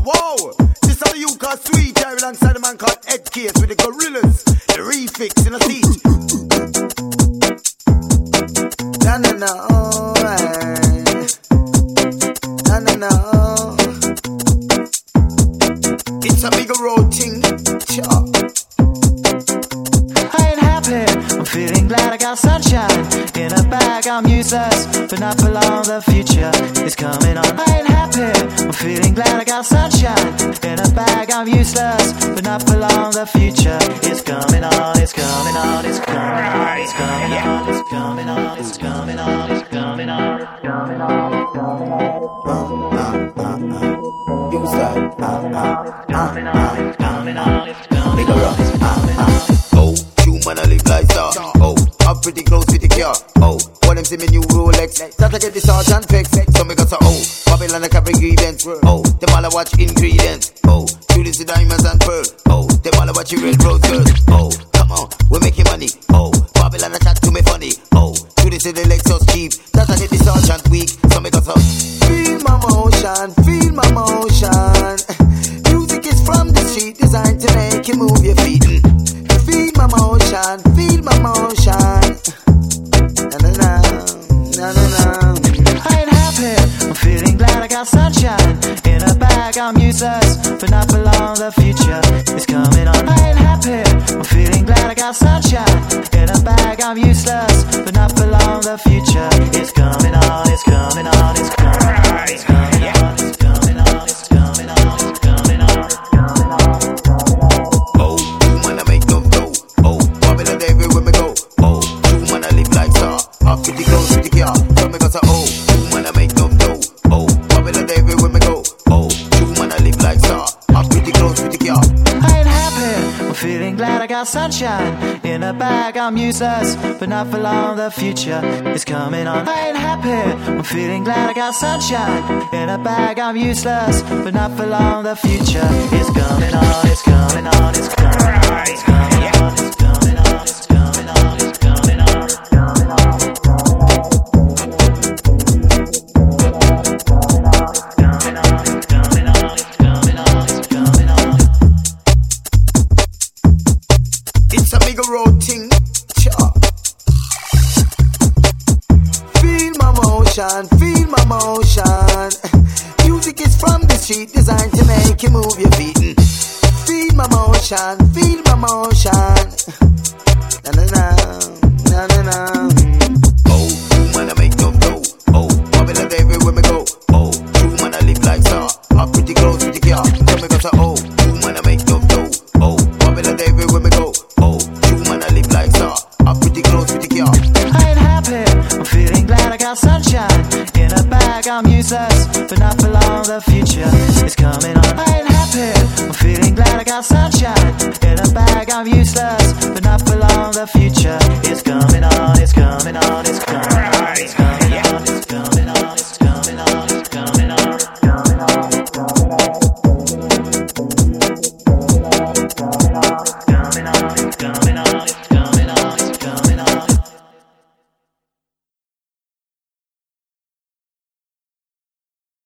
Whoa, this how you call sweet. Driving alongside a man called Ed Case with the gorillas. The refix in a seat. Na na na, alright. Na na na. It's a bigger road thing. I ain't happy, I'm feeling glad I got sunshine. In a bag I'm useless, but not for long, the future is coming on. I ain't happy, I'm feeling glad I got sunshine. In a bag I'm useless, but not for long, the future is coming on. It's coming on, it's coming on, it's coming on, it's coming on, it's coming on, it's coming on, it's coming on, it's coming on. You start. It's coming on, it's coming on, it's coming on, it's coming on. Oh, you man, I live like star. Oh, I'm pretty close with the car. Oh, what them see me new Rolex. That I get the sergeant fix. So me got a Babylon I carry ingredients. Oh, them all I watch ingredients. Oh, do this with diamonds and pearl. Oh, them all I watch you red rose girl. Oh, come on, we're making money. Oh, Babylon I chat to me funny. Oh, do this with the Lexus cheap. That I get the sergeant weak. So me got a feel my motion, feel my motion. Music is from the street, designed to make you move your feet. Feel my motion, feel my motion. Na na na, na na na. I ain't happy, I'm feeling glad I got sunshine. In a bag I'm useless, but not for long, the future is coming on. I ain't happy, I'm feeling glad I got sunshine. In a bag I'm useless, but not for long, the future is coming on. It's coming on, it's coming on, it's coming on, it's coming on, it's coming on, it's coming on, it's coming on. Oh, you wanna make no dough. Oh, Babylon everywhere me go. Oh, you wanna live like star. Up with the clothes with the car. So me got a oh, you wanna make no dough. Oh, Babylon everywhere me go. Oh, you wanna live like star. Up with the clothes with the car. I ain't happy, I'm feeling glad I got sunshine. In a bag I'm useless, but not for long, the future is coming on. I ain't happy, I'm feeling glad I got sunshine. In a bag I'm useless, but not for long, the future is coming on. It's coming on, it's coming on, it's coming on, it's coming on, it's coming on, it's coming on, it's coming on, it's coming on, it's coming on, it's coming on, it's coming on. It's a bigger road thing. Feel my motion, feel my motion. Music is from the street, designed to make you move your feet. Feel my motion, feel my motion. Na na na, na na na. Oh, you wanna make no dough. Oh, Babylon everywhere me go. Oh, you wanna live like star. Up pretty close with the car. So me got a oh, you wanna make no dough. Oh, Babylon everywhere me go. Oh, you wanna live like star. Up pretty close with the car. I ain't happy, I'm feeling glad I got sunshine. In a bag I'm useless, but not for long, the future is coming on. I ain't happy, I'm feeling glad I got sunshine. In a bag I'm useless, but not for long, the future is coming on. It's coming on, it's coming on.